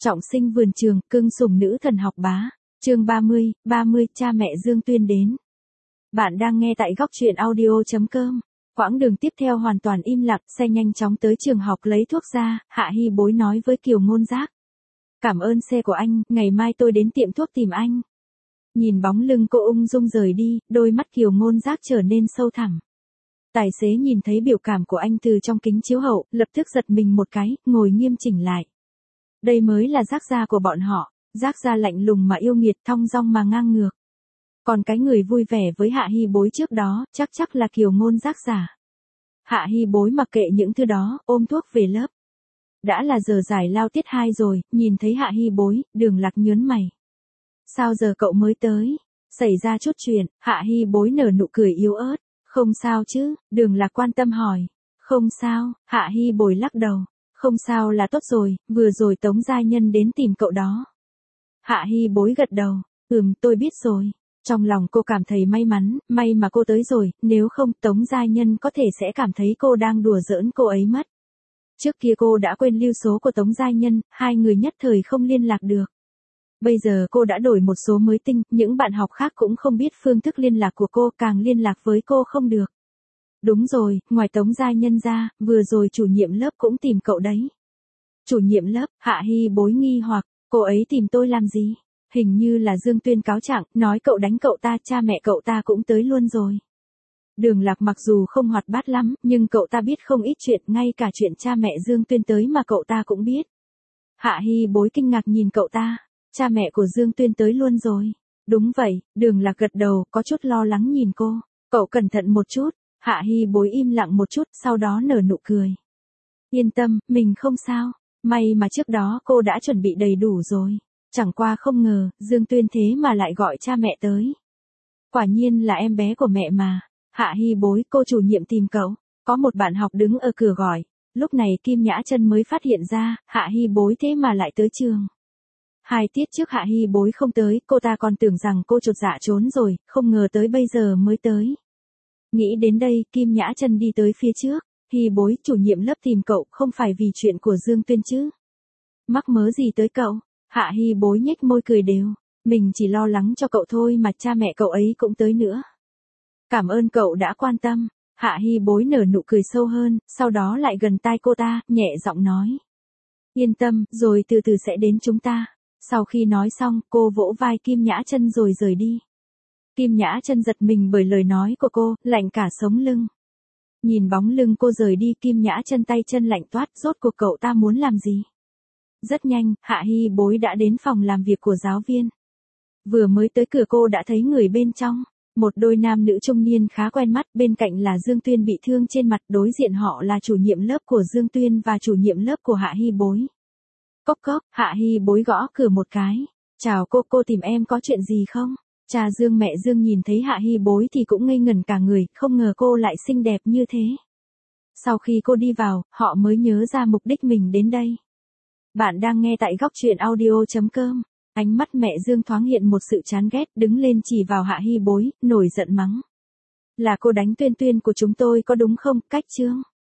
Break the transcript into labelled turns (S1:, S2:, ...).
S1: Trọng sinh vườn trường, cưng sủng nữ thần học bá. Chương 30, cha mẹ Dương Tuyên đến. Bạn đang nghe tại góc truyện audio.com. Quãng đường tiếp theo hoàn toàn im lặng, xe nhanh chóng tới trường học lấy thuốc ra, Hạ Hi Bối nói với Kiều Ngôn Giác. Cảm ơn xe của anh, ngày mai tôi đến tiệm thuốc tìm anh. Nhìn bóng lưng cô ung dung rời đi, đôi mắt Kiều Ngôn Giác trở nên sâu thẳm. Tài xế nhìn thấy biểu cảm của anh từ trong kính chiếu hậu, lập tức giật mình một cái, ngồi nghiêm chỉnh lại. Đây mới là Giác gia của bọn họ, Giác gia lạnh lùng mà yêu nghiệt, thong dong mà ngang ngược. Còn cái người vui vẻ với Hạ Hi Bối trước đó, chắc là Kiều Ngôn Giác giả. Hạ Hi Bối mặc kệ những thứ đó, ôm thuốc về lớp. Đã là giờ giải lao tiết 2 rồi, nhìn thấy Hạ Hi Bối, Đường Lạc nhớn mày. Sao giờ cậu mới tới? Xảy ra chút chuyện, Hạ Hi Bối nở nụ cười yếu ớt. Không sao chứ, Đường Lạc quan tâm hỏi. Không sao, Hạ Hi Bối lắc đầu. Không sao là tốt rồi, vừa rồi Tống gia nhân đến tìm cậu đó. Hạ Hi Bối gật đầu. Tôi biết rồi. Trong lòng cô cảm thấy may mắn, may mà cô tới rồi, nếu không Tống gia nhân có thể sẽ cảm thấy cô đang đùa giỡn cô ấy mất. Trước kia cô đã quên lưu số của Tống gia nhân, hai người nhất thời không liên lạc được. Bây giờ cô đã đổi một số mới tinh, những bạn học khác cũng không biết phương thức liên lạc của cô, càng liên lạc với cô không được. Đúng rồi, ngoài Tống gia nhân ra, vừa rồi chủ nhiệm lớp cũng tìm cậu đấy. Chủ nhiệm lớp, Hạ Hi Bối nghi hoặc, cô ấy tìm tôi làm gì? Hình như là Dương Tuyên cáo trạng, nói cậu đánh cậu ta, cha mẹ cậu ta cũng tới luôn rồi. Đường Lạc mặc dù không hoạt bát lắm, nhưng cậu ta biết không ít chuyện, ngay cả chuyện cha mẹ Dương Tuyên tới mà cậu ta cũng biết. Hạ Hi Bối kinh ngạc nhìn cậu ta, cha mẹ của Dương Tuyên tới luôn rồi. Đúng vậy, Đường Lạc gật đầu, có chút lo lắng nhìn cô. Cậu cẩn thận một chút. Hạ Hi Bối im lặng một chút, sau đó nở nụ cười. Yên tâm, mình không sao. May mà trước đó cô đã chuẩn bị đầy đủ rồi. Chẳng qua không ngờ, Dương Tuyên thế mà lại gọi cha mẹ tới. Quả nhiên là em bé của mẹ mà. Hạ Hi Bối, cô chủ nhiệm tìm cậu. Có một bạn học đứng ở cửa gọi. Lúc này Kim Nhã Chân mới phát hiện ra, Hạ Hi Bối thế mà lại tới trường. 2 tiết trước Hạ Hi Bối không tới, cô ta còn tưởng rằng cô chột dạ trốn rồi, không ngờ tới bây giờ mới tới. Nghĩ đến đây, Kim Nhã Chân đi tới phía trước. Hi Bối, chủ nhiệm lớp tìm cậu, không phải vì chuyện của Dương Tuyên chứ? Mắc mớ gì tới cậu? Hạ Hi Bối nhếch môi cười đều. Mình chỉ lo lắng cho cậu thôi mà, cha mẹ cậu ấy cũng tới nữa. Cảm ơn cậu đã quan tâm. Hạ Hi Bối nở nụ cười sâu hơn, sau đó lại gần tai cô ta, nhẹ giọng nói. Yên tâm, rồi từ từ sẽ đến chúng ta. Sau khi nói xong, cô vỗ vai Kim Nhã Chân rồi rời đi. Kim Nhã Chân giật mình bởi lời nói của cô, lạnh cả sống lưng. Nhìn bóng lưng cô rời đi, Kim Nhã Chân tay chân lạnh toát, rốt cuộc cậu ta muốn làm gì? Rất nhanh, Hạ Hi Bối đã đến phòng làm việc của giáo viên. Vừa mới tới cửa cô đã thấy người bên trong. Một đôi nam nữ trung niên khá quen mắt, bên cạnh là Dương Tuyên bị thương trên mặt, đối diện họ là chủ nhiệm lớp của Dương Tuyên và chủ nhiệm lớp của Hạ Hi Bối. Cốc cốc, Hạ Hi Bối gõ cửa một cái. Chào cô tìm em có chuyện gì không? Cha Dương mẹ Dương nhìn thấy Hạ Hi Bối thì cũng ngây ngẩn cả người, không ngờ cô lại xinh đẹp như thế. Sau khi cô đi vào, họ mới nhớ ra mục đích mình đến đây. Bạn đang nghe tại góc truyện audio.com. Ánh mắt mẹ Dương thoáng hiện một sự chán ghét, đứng lên chỉ vào Hạ Hi Bối, nổi giận mắng. Là cô đánh Tuyên Tuyên của chúng tôi có đúng không, Cách Trương?